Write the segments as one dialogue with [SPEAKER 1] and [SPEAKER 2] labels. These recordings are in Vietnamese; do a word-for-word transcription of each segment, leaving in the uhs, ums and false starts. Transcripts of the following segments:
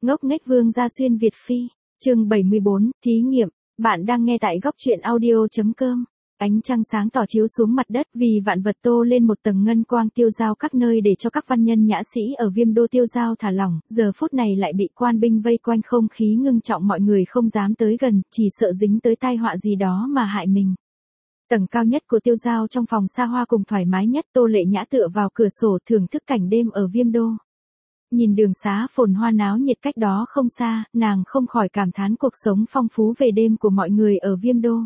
[SPEAKER 1] Ngốc nghếch vương gia xuyên Việt phi, chương bảy mươi bốn, thí nghiệm, bạn đang nghe tại góc truyện audio.com. Ánh trăng sáng tỏ chiếu xuống mặt đất vì vạn vật tô lên một tầng ngân quang tiêu dao các nơi để cho các văn nhân nhã sĩ ở Viêm Đô tiêu dao thả lỏng, giờ phút này lại bị quan binh vây quanh không khí ngưng trọng mọi người không dám tới gần, chỉ sợ dính tới tai họa gì đó mà hại mình. Tầng cao nhất của tiêu dao trong phòng xa hoa cùng thoải mái nhất Tô Lệ Nhã tựa vào cửa sổ thưởng thức cảnh đêm ở Viêm Đô. Nhìn đường xá phồn hoa náo nhiệt cách đó không xa, nàng không khỏi cảm thán cuộc sống phong phú về đêm của mọi người ở Viêm Đô.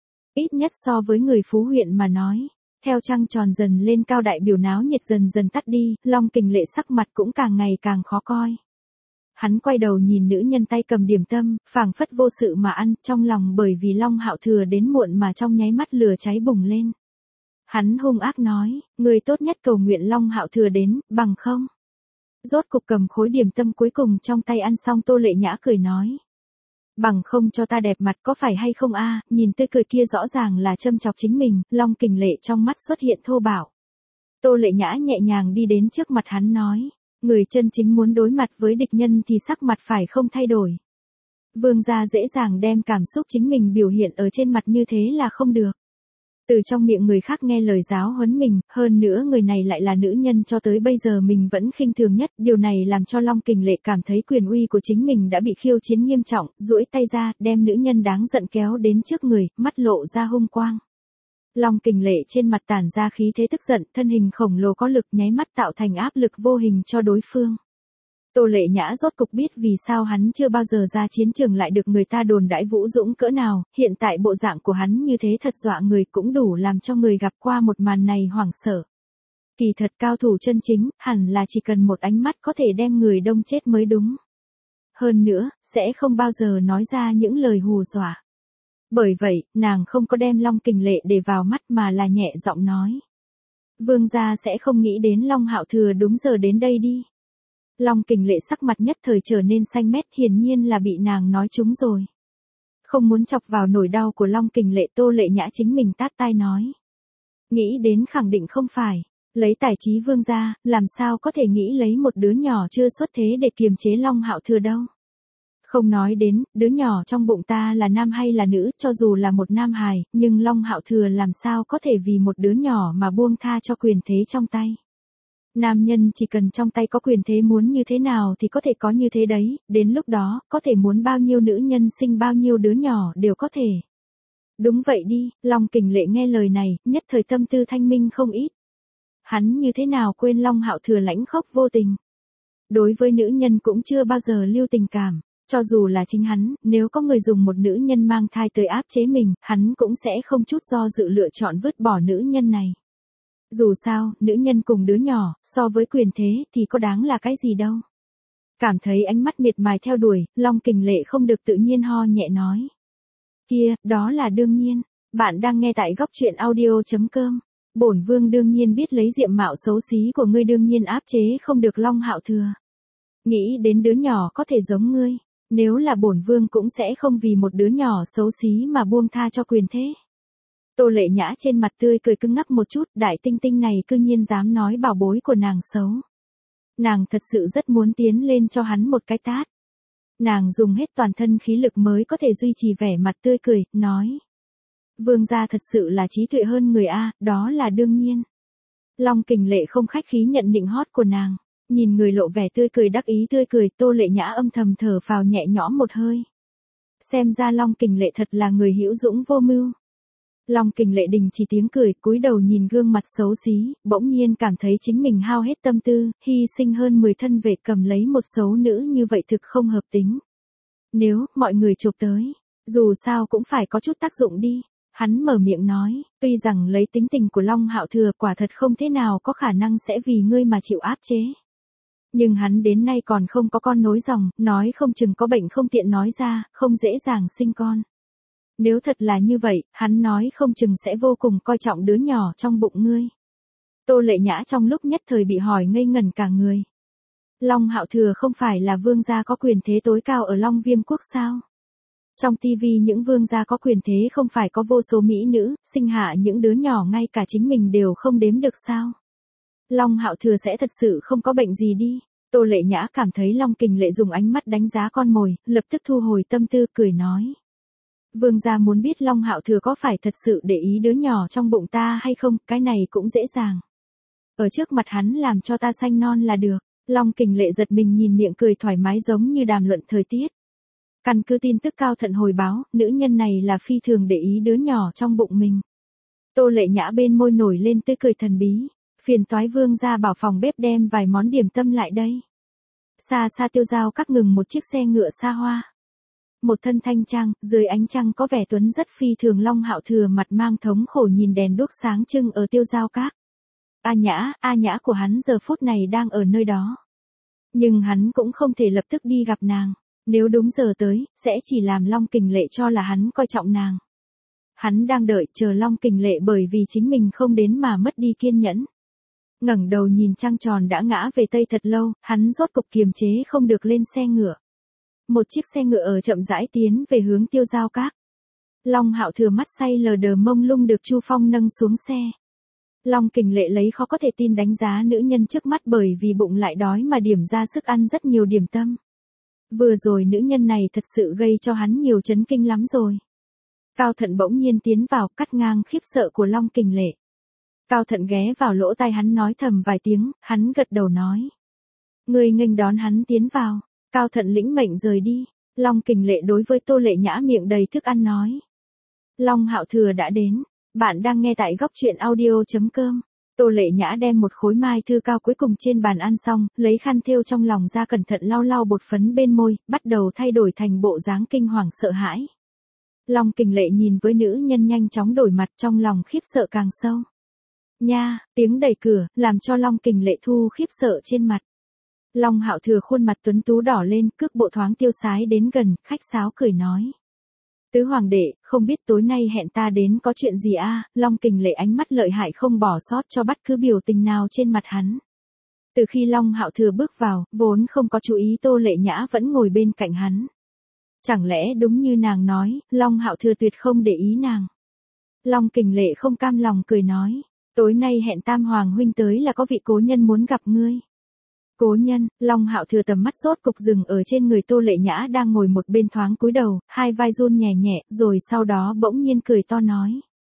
[SPEAKER 1] Ít nhất so với người Phú huyện mà nói. Theo trăng tròn dần lên cao đại biểu náo nhiệt dần dần tắt đi, Long Kình Lệ sắc mặt cũng càng ngày càng khó coi. Hắn quay đầu nhìn nữ nhân tay cầm điểm tâm, phảng phất vô sự mà ăn, trong lòng bởi vì Long Hạo Thừa đến muộn mà trong nháy mắt lửa cháy bùng lên. Hắn hung ác nói, người tốt nhất cầu nguyện Long Hạo Thừa đến, bằng không. Rốt cục cầm khối điểm tâm cuối cùng trong tay ăn xong Tô Lệ Nhã cười nói. Bằng không cho ta đẹp mặt có phải hay không a? Nhìn tươi cười kia rõ ràng là châm chọc chính mình, Long Kình Lệ trong mắt xuất hiện thô bạo. Tô Lệ Nhã nhẹ nhàng đi đến trước mặt hắn nói, người chân chính muốn đối mặt với địch nhân thì sắc mặt phải không thay đổi. Vương gia dễ dàng đem cảm xúc chính mình biểu hiện ở trên mặt như thế là không được. Từ trong miệng người khác nghe lời giáo huấn mình, hơn nữa người này lại là nữ nhân cho tới bây giờ mình vẫn khinh thường nhất, điều này làm cho Long Kình Lệ cảm thấy quyền uy của chính mình đã bị khiêu chiến nghiêm trọng, duỗi tay ra, đem nữ nhân đáng giận kéo đến trước người, mắt lộ ra hung quang. Long Kình Lệ trên mặt tản ra khí thế tức giận, thân hình khổng lồ có lực nháy mắt tạo thành áp lực vô hình cho đối phương. Tô Lệ Nhã rốt cục biết vì sao hắn chưa bao giờ ra chiến trường lại được người ta đồn đãi vũ dũng cỡ nào, hiện tại bộ dạng của hắn như thế thật dọa người cũng đủ làm cho người gặp qua một màn này hoảng sợ. Kỳ thật cao thủ chân chính, hẳn là chỉ cần một ánh mắt có thể đem người đông chết mới đúng. Hơn nữa, sẽ không bao giờ nói ra những lời hù dọa. Bởi vậy, nàng không có đem Long Kình Lệ để vào mắt mà là nhẹ giọng nói. Vương gia sẽ không nghĩ đến Long Hạo Thừa đúng giờ đến đây đi. Long Kình Lệ sắc mặt nhất thời trở nên xanh mét, hiển nhiên là bị nàng nói trúng rồi. Không muốn chọc vào nỗi đau của Long Kình Lệ, Tô Lệ Nhã chính mình tát tai nói. Nghĩ đến khẳng định không phải, lấy tài trí vương gia, làm sao có thể nghĩ lấy một đứa nhỏ chưa xuất thế để kiềm chế Long Hạo Thừa đâu. Không nói đến, đứa nhỏ trong bụng ta là nam hay là nữ, cho dù là một nam hài, nhưng Long Hạo Thừa làm sao có thể vì một đứa nhỏ mà buông tha cho quyền thế trong tay. Nam nhân chỉ cần trong tay có quyền thế muốn như thế nào thì có thể có như thế đấy, đến lúc đó, có thể muốn bao nhiêu nữ nhân sinh bao nhiêu đứa nhỏ đều có thể. Đúng vậy đi, Long Kình Lệ nghe lời này, nhất thời tâm tư thanh minh không ít. Hắn như thế nào quên Long Hạo Thừa lãnh khốc vô tình. Đối với nữ nhân cũng chưa bao giờ lưu tình cảm, cho dù là chính hắn, nếu có người dùng một nữ nhân mang thai tới áp chế mình, hắn cũng sẽ không chút do dự lựa chọn vứt bỏ nữ nhân này. Dù sao, nữ nhân cùng đứa nhỏ, so với quyền thế thì có đáng là cái gì đâu. Cảm thấy ánh mắt miệt mài theo đuổi, Long Kình Lệ không được tự nhiên ho nhẹ nói. Kia, đó là đương nhiên, bạn đang nghe tại góc truyện audio.com. Bổn vương đương nhiên biết lấy diện mạo xấu xí của ngươi đương nhiên áp chế không được Long Hạo Thừa. Nghĩ đến đứa nhỏ có thể giống ngươi, nếu là bổn vương cũng sẽ không vì một đứa nhỏ xấu xí mà buông tha cho quyền thế. Tô Lệ Nhã trên mặt tươi cười cứng ngắc một chút, đại tinh tinh này cư nhiên dám nói bảo bối của nàng xấu. Nàng thật sự rất muốn tiến lên cho hắn một cái tát. Nàng dùng hết toàn thân khí lực mới có thể duy trì vẻ mặt tươi cười, nói. Vương gia thật sự là trí tuệ hơn người a, đó là đương nhiên. Long Kình Lệ không khách khí nhận nịnh hót của nàng, nhìn người lộ vẻ tươi cười đắc ý tươi cười, Tô Lệ Nhã âm thầm thở phào nhẹ nhõm một hơi. Xem ra Long Kình Lệ thật là người hữu dũng vô mưu. Long Kình Lệ đình chỉ tiếng cười, cúi đầu nhìn gương mặt xấu xí, bỗng nhiên cảm thấy chính mình hao hết tâm tư, hy sinh hơn mười thân vệ cầm lấy một xấu nữ như vậy thực không hợp tính. Nếu mọi người chụp tới, dù sao cũng phải có chút tác dụng đi. Hắn mở miệng nói, tuy rằng lấy tính tình của Long Hạo Thừa quả thật không thế nào có khả năng sẽ vì ngươi mà chịu áp chế. Nhưng hắn đến nay còn không có con nối dòng, nói không chừng có bệnh không tiện nói ra, không dễ dàng sinh con. Nếu thật là như vậy, hắn nói không chừng sẽ vô cùng coi trọng đứa nhỏ trong bụng ngươi. Tô Lệ Nhã trong lúc nhất thời bị hỏi ngây ngẩn cả người. Long Hạo Thừa không phải là vương gia có quyền thế tối cao ở Long Viêm quốc sao? Trong tivi những vương gia có quyền thế không phải có vô số mỹ nữ, sinh hạ những đứa nhỏ ngay cả chính mình đều không đếm được sao? Long Hạo Thừa sẽ thật sự không có bệnh gì đi. Tô Lệ Nhã cảm thấy Long Kình Lệ dùng ánh mắt đánh giá con mồi, lập tức thu hồi tâm tư cười nói. Vương gia muốn biết Long Hạo Thừa có phải thật sự để ý đứa nhỏ trong bụng ta hay không, cái này cũng dễ dàng. Ở trước mặt hắn làm cho ta xanh non là được. Long Kình Lệ giật mình nhìn miệng cười thoải mái giống như đàm luận thời tiết. Căn cứ tin tức Cao Thận hồi báo, nữ nhân này là phi thường để ý đứa nhỏ trong bụng mình. Tô Lệ Nhã bên môi nổi lên tươi cười thần bí. Phiền toái Vương gia bảo phòng bếp đem vài món điểm tâm lại đây. Xa xa Tiêu Giao Các ngừng một chiếc xe ngựa xa hoa. Một thân thanh trang, dưới ánh trăng có vẻ tuấn rất phi thường. Long Hạo Thừa mặt mang thống khổ nhìn đèn đuốc sáng trưng ở Tiêu Giao Các. A Nhã, A Nhã của hắn giờ phút này đang ở nơi đó. Nhưng hắn cũng không thể lập tức đi gặp nàng. Nếu đúng giờ tới, sẽ chỉ làm Long Kình Lệ cho là hắn coi trọng nàng. Hắn đang đợi chờ Long Kình Lệ bởi vì chính mình không đến mà mất đi kiên nhẫn. Ngẩng đầu nhìn trăng tròn đã ngã về tây thật lâu, hắn rốt cục kiềm chế không được lên xe ngựa. Một chiếc xe ngựa ở chậm rãi tiến về hướng Tiêu Giao Các. Long Hạo Thừa mắt say lờ đờ mông lung được Chu Phong nâng xuống xe. Long Kình Lệ lấy khó có thể tin đánh giá nữ nhân trước mắt bởi vì bụng lại đói mà điểm ra sức ăn rất nhiều điểm tâm. Vừa rồi nữ nhân này thật sự gây cho hắn nhiều chấn kinh lắm rồi. Cao Thận bỗng nhiên tiến vào cắt ngang khiếp sợ của Long Kình Lệ. Cao Thận ghé vào lỗ tai hắn nói thầm vài tiếng, hắn gật đầu nói. Người nghênh đón hắn tiến vào. Cao Thận lĩnh mệnh rời đi. Long Kình Lệ đối với Tô Lệ Nhã miệng đầy thức ăn nói. Long Hạo Thừa đã đến. Bạn đang nghe tại góc truyện audio chấm com. Tô Lệ Nhã đem một khối mai thư cao cuối cùng trên bàn ăn xong, lấy khăn thêu trong lòng ra cẩn thận lau lau bột phấn bên môi, bắt đầu thay đổi thành bộ dáng kinh hoàng sợ hãi. Long Kình Lệ nhìn với nữ nhân nhanh chóng đổi mặt trong lòng khiếp sợ càng sâu. Nha, tiếng đẩy cửa, làm cho Long Kình Lệ thu khiếp sợ trên mặt. Long Hạo Thừa khuôn mặt tuấn tú đỏ lên, cước bộ thoáng tiêu sái đến gần, khách sáo cười nói. Tứ hoàng đệ, không biết tối nay hẹn ta đến có chuyện gì a? À? Long Kình Lệ ánh mắt lợi hại không bỏ sót cho bất cứ biểu tình nào trên mặt hắn. Từ khi Long Hạo Thừa bước vào, vốn không có chú ý Tô Lệ Nhã vẫn ngồi bên cạnh hắn. Chẳng lẽ đúng như nàng nói, Long Hạo Thừa tuyệt không để ý nàng. Long Kình Lệ không cam lòng cười nói, tối nay hẹn Tam Hoàng huynh tới là có vị cố nhân muốn gặp ngươi. Cố nhân, Long Hạo Thừa tầm mắt rốt cục dừng ở trên người Tô Lệ Nhã đang ngồi một bên thoáng cúi đầu, hai vai run nhẹ nhẹ, rồi sau đó bỗng nhiên cười to nói.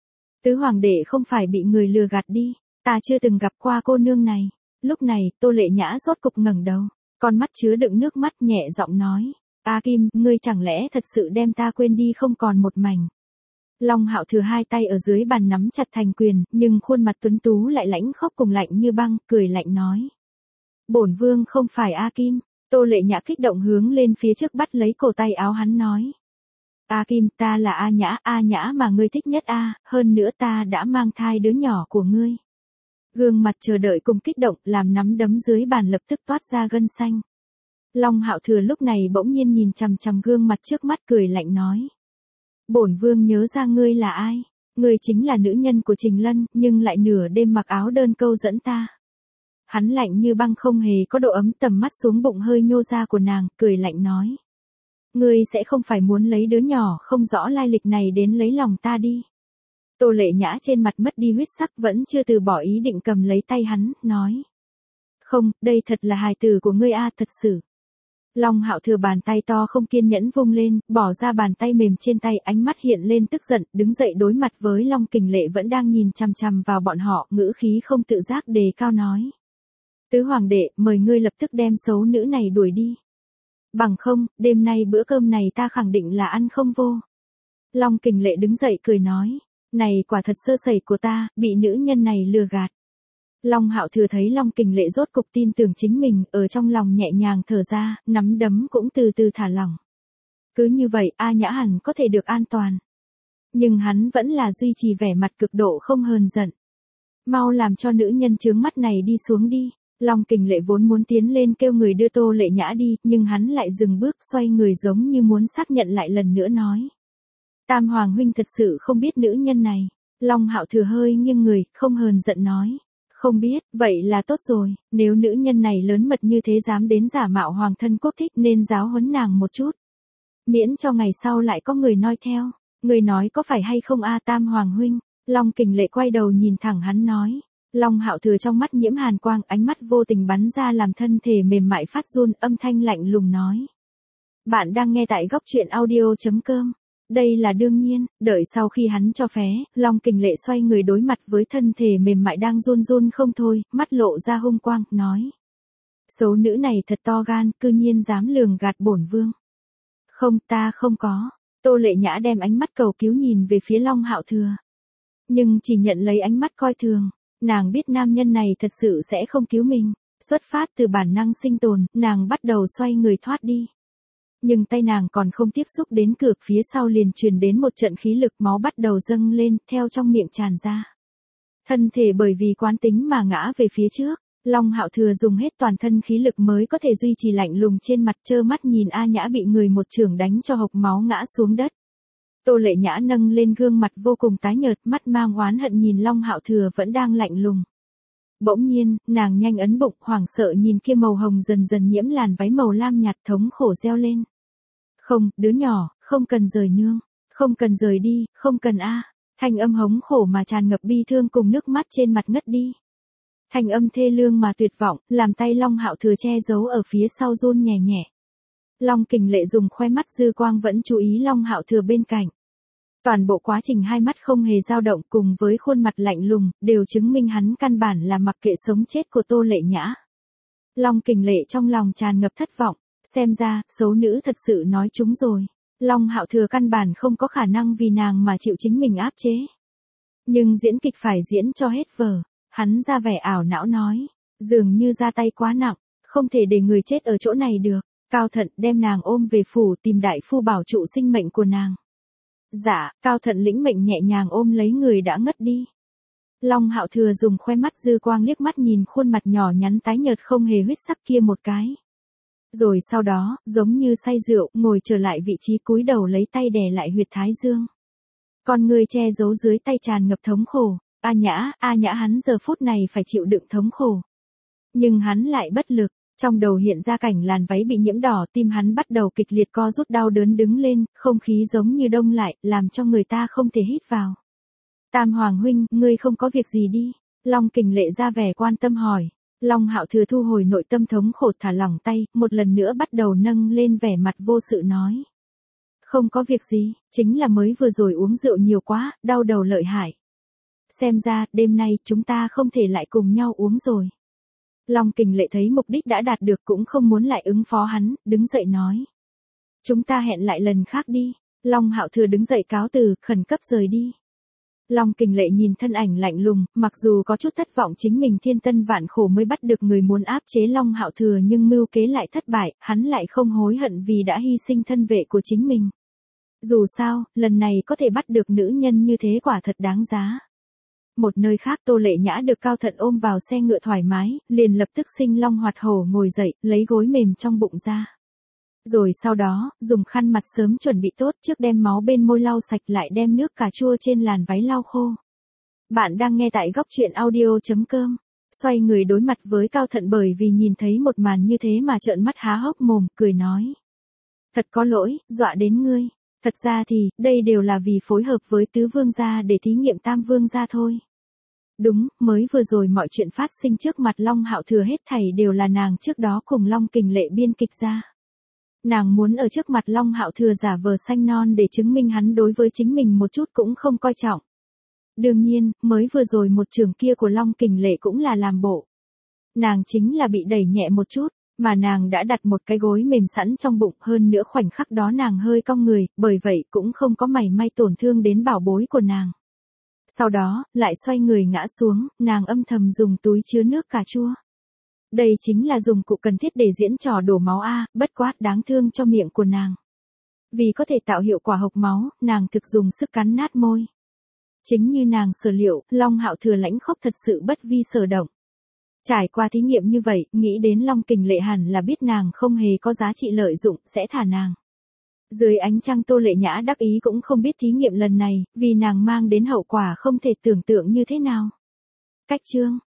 [SPEAKER 1] Tứ hoàng đệ không phải bị người lừa gạt đi, ta chưa từng gặp qua cô nương này. Lúc này, Tô Lệ Nhã rốt cục ngẩng đầu, con mắt chứa đựng nước mắt nhẹ giọng nói. A Kim, ngươi chẳng lẽ thật sự đem ta quên đi không còn một mảnh. Long Hạo Thừa hai tay ở dưới bàn nắm chặt thành quyền, nhưng khuôn mặt tuấn tú lại lãnh khốc cùng lạnh như băng, cười lạnh nói. Bổn vương không phải A Kim. Tô Lệ Nhã kích động hướng lên phía trước bắt lấy cổ tay áo hắn nói. A Kim, ta là A Nhã, A Nhã mà ngươi thích nhất A, hơn nữa ta đã mang thai đứa nhỏ của ngươi. Gương mặt chờ đợi cùng kích động, làm nắm đấm dưới bàn lập tức toát ra gân xanh. Long Hạo Thừa lúc này bỗng nhiên nhìn chằm chằm gương mặt trước mắt cười lạnh nói. Bổn vương nhớ ra ngươi là ai, ngươi chính là nữ nhân của Trình Lân, nhưng lại nửa đêm mặc áo đơn câu dẫn ta. Hắn lạnh như băng không hề có độ ấm tầm mắt xuống bụng hơi nhô ra của nàng, cười lạnh nói. Ngươi sẽ không phải muốn lấy đứa nhỏ không rõ lai lịch này đến lấy lòng ta đi. Tô Lệ Nhã trên mặt mất đi huyết sắc vẫn chưa từ bỏ ý định cầm lấy tay hắn, nói. Không, đây thật là hài tử của ngươi a thật sự. Long Hạo Thừa bàn tay to không kiên nhẫn vung lên, bỏ ra bàn tay mềm trên tay, ánh mắt hiện lên tức giận, đứng dậy đối mặt với Long Kình Lệ vẫn đang nhìn chằm chằm vào bọn họ, ngữ khí không tự giác đề cao nói. Tứ hoàng đệ, mời ngươi lập tức đem xấu nữ này đuổi đi. Bằng không, đêm nay bữa cơm này ta khẳng định là ăn không vô. Long Kình Lệ đứng dậy cười nói, này quả thật sơ sẩy của ta, bị nữ nhân này lừa gạt. Long Hạo Thừa thấy Long Kình Lệ rốt cục tin tưởng chính mình, ở trong lòng nhẹ nhàng thở ra, nắm đấm cũng từ từ thả lỏng. Cứ như vậy, A Nhã hẳn có thể được an toàn. Nhưng hắn vẫn là duy trì vẻ mặt cực độ không hờn giận. Mau làm cho nữ nhân chướng mắt này đi xuống đi. Long Kình Lệ vốn muốn tiến lên kêu người đưa Tô Lệ Nhã đi, nhưng hắn lại dừng bước xoay người giống như muốn xác nhận lại lần nữa nói. Tam Hoàng huynh thật sự không biết nữ nhân này. Long Hạo Thừa hơi nghiêng người, không hờn giận nói. Không biết, vậy là tốt rồi, nếu nữ nhân này lớn mật như thế dám đến giả mạo hoàng thân quốc thích nên giáo huấn nàng một chút. Miễn cho ngày sau lại có người noi theo. Người nói có phải hay không a Tam Hoàng huynh? Long Kình Lệ quay đầu nhìn thẳng hắn nói. Long Hạo Thừa trong mắt nhiễm hàn quang, ánh mắt vô tình bắn ra làm thân thể mềm mại phát run, âm thanh lạnh lùng nói. Bạn đang nghe tại góc truyện audio.com. Đây là đương nhiên, đợi sau khi hắn cho phé, Long Kình Lệ xoay người đối mặt với thân thể mềm mại đang run run không thôi, mắt lộ ra hung quang, nói. Xấu nữ này thật to gan, cư nhiên dám lường gạt bổn vương. Không, ta không có. Tô Lệ Nhã đem ánh mắt cầu cứu nhìn về phía Long Hạo Thừa. Nhưng chỉ nhận lấy ánh mắt coi thường, nàng biết nam nhân này thật sự sẽ không cứu mình. Xuất phát từ bản năng sinh tồn, nàng bắt đầu xoay người thoát đi. Nhưng tay nàng còn không tiếp xúc đến cửa, phía sau liền truyền đến một trận khí lực, máu bắt đầu dâng lên, theo trong miệng tràn ra. Thân thể bởi vì quán tính mà ngã về phía trước, Long Hạo Thừa dùng hết toàn thân khí lực mới có thể duy trì lạnh lùng trên mặt, trơ mắt nhìn A Nhã bị người một chưởng đánh cho hộc máu ngã xuống đất. Tô Lệ Nhã nâng lên gương mặt vô cùng tái nhợt, mắt mang oán hận nhìn Long Hạo Thừa vẫn đang lạnh lùng. Bỗng nhiên, nàng nhanh ấn bụng, hoảng sợ nhìn kia màu hồng dần dần nhiễm làn váy màu lam nhạt, thống khổ reo lên. Không, đứa nhỏ, không cần rời nương, không cần rời đi, không cần a. Thanh âm hống khổ mà tràn ngập bi thương cùng nước mắt trên mặt ngất đi. Thanh âm thê lương mà tuyệt vọng, làm tay Long Hạo Thừa che giấu ở phía sau run nhẹ nhẹ. Long Kình Lệ dùng khoe mắt dư quang vẫn chú ý Long Hạo Thừa bên cạnh. Toàn bộ quá trình hai mắt không hề dao động cùng với khuôn mặt lạnh lùng, đều chứng minh hắn căn bản là mặc kệ sống chết của Tô Lệ Nhã. Long Kình Lệ trong lòng tràn ngập thất vọng, xem ra, xấu nữ thật sự nói trúng rồi. Long Hạo Thừa căn bản không có khả năng vì nàng mà chịu chính mình áp chế. Nhưng diễn kịch phải diễn cho hết vở, hắn ra vẻ ảo não nói, dường như ra tay quá nặng, không thể để người chết ở chỗ này được. Cao Thận đem nàng ôm về phủ tìm đại phu bảo trụ sinh mệnh của nàng. Dạ, Cao Thận lĩnh mệnh nhẹ nhàng ôm lấy người đã ngất đi. Long Hạo Thừa dùng khoe mắt dư quang liếc mắt nhìn khuôn mặt nhỏ nhắn tái nhợt không hề huyết sắc kia một cái. Rồi sau đó, giống như say rượu, ngồi trở lại vị trí cúi đầu lấy tay đè lại huyệt thái dương. Con người che giấu dưới tay tràn ngập thống khổ. A Nhã, A Nhã hắn giờ phút này phải chịu đựng thống khổ. Nhưng hắn lại bất lực. Trong đầu hiện ra cảnh làn váy bị nhiễm đỏ, tim hắn bắt đầu kịch liệt co rút đau đớn đứng lên, không khí giống như đông lại, làm cho người ta không thể hít vào. Tam Hoàng huynh, ngươi không có việc gì đi. Long Kình Lệ ra vẻ quan tâm hỏi. Long Hạo Thừa thu hồi nội tâm thống khổ, thả lỏng tay, một lần nữa bắt đầu nâng lên vẻ mặt vô sự nói. Không có việc gì, chính là mới vừa rồi uống rượu nhiều quá, đau đầu lợi hại. Xem ra, đêm nay chúng ta không thể lại cùng nhau uống rồi. Long Kình Lệ thấy mục đích đã đạt được cũng không muốn lại ứng phó hắn, đứng dậy nói. Chúng ta hẹn lại lần khác đi. Long Hạo Thừa đứng dậy cáo từ, khẩn cấp rời đi. Long Kình Lệ nhìn thân ảnh lạnh lùng, mặc dù có chút thất vọng chính mình thiên tân vạn khổ mới bắt được người muốn áp chế Long Hạo Thừa nhưng mưu kế lại thất bại, hắn lại không hối hận vì đã hy sinh thân vệ của chính mình. Dù sao, lần này có thể bắt được nữ nhân như thế quả thật đáng giá. Một nơi khác Tô Lệ Nhã được Cao Thận ôm vào xe ngựa thoải mái, liền lập tức sinh long hoạt hổ ngồi dậy, lấy gối mềm trong bụng ra. Rồi sau đó, dùng khăn mặt sớm chuẩn bị tốt trước đem máu bên môi lau sạch lại đem nước cà chua trên làn váy lau khô. Bạn đang nghe tại góc truyện audio.com. Xoay người đối mặt với Cao Thận bởi vì nhìn thấy một màn như thế mà trợn mắt há hốc mồm, cười nói. Thật có lỗi, dọa đến ngươi. Thật ra thì, đây đều là vì phối hợp với tứ vương gia để thí nghiệm tam vương gia thôi. Đúng, mới vừa rồi mọi chuyện phát sinh trước mặt Long Hạo Thừa hết thảy đều là nàng trước đó cùng Long Kình Lệ biên kịch ra. Nàng muốn ở trước mặt Long Hạo Thừa giả vờ xanh non để chứng minh hắn đối với chính mình một chút cũng không coi trọng. Đương nhiên, mới vừa rồi một trường kia của Long Kình Lệ cũng là làm bộ. Nàng chính là bị đẩy nhẹ một chút, mà nàng đã đặt một cái gối mềm sẵn trong bụng, hơn nữa khoảnh khắc đó nàng hơi cong người, bởi vậy cũng không có mảy may tổn thương đến bảo bối của nàng. Sau đó, lại xoay người ngã xuống, nàng âm thầm dùng túi chứa nước cà chua. Đây chính là dụng cụ cần thiết để diễn trò đổ máu a, bất quá đáng thương cho miệng của nàng. Vì có thể tạo hiệu quả hộc máu, nàng thực dùng sức cắn nát môi. Chính như nàng sở liệu, Long Hạo Thừa lãnh khốc thật sự bất vi sở động. Trải qua thí nghiệm như vậy, nghĩ đến Long Kình Lệ hẳn là biết nàng không hề có giá trị lợi dụng, sẽ thả nàng. Dưới ánh trăng Tô Lệ Nhã đắc ý cũng không biết thí nghiệm lần này, vì nàng mang đến hậu quả không thể tưởng tượng như thế nào. Cách chương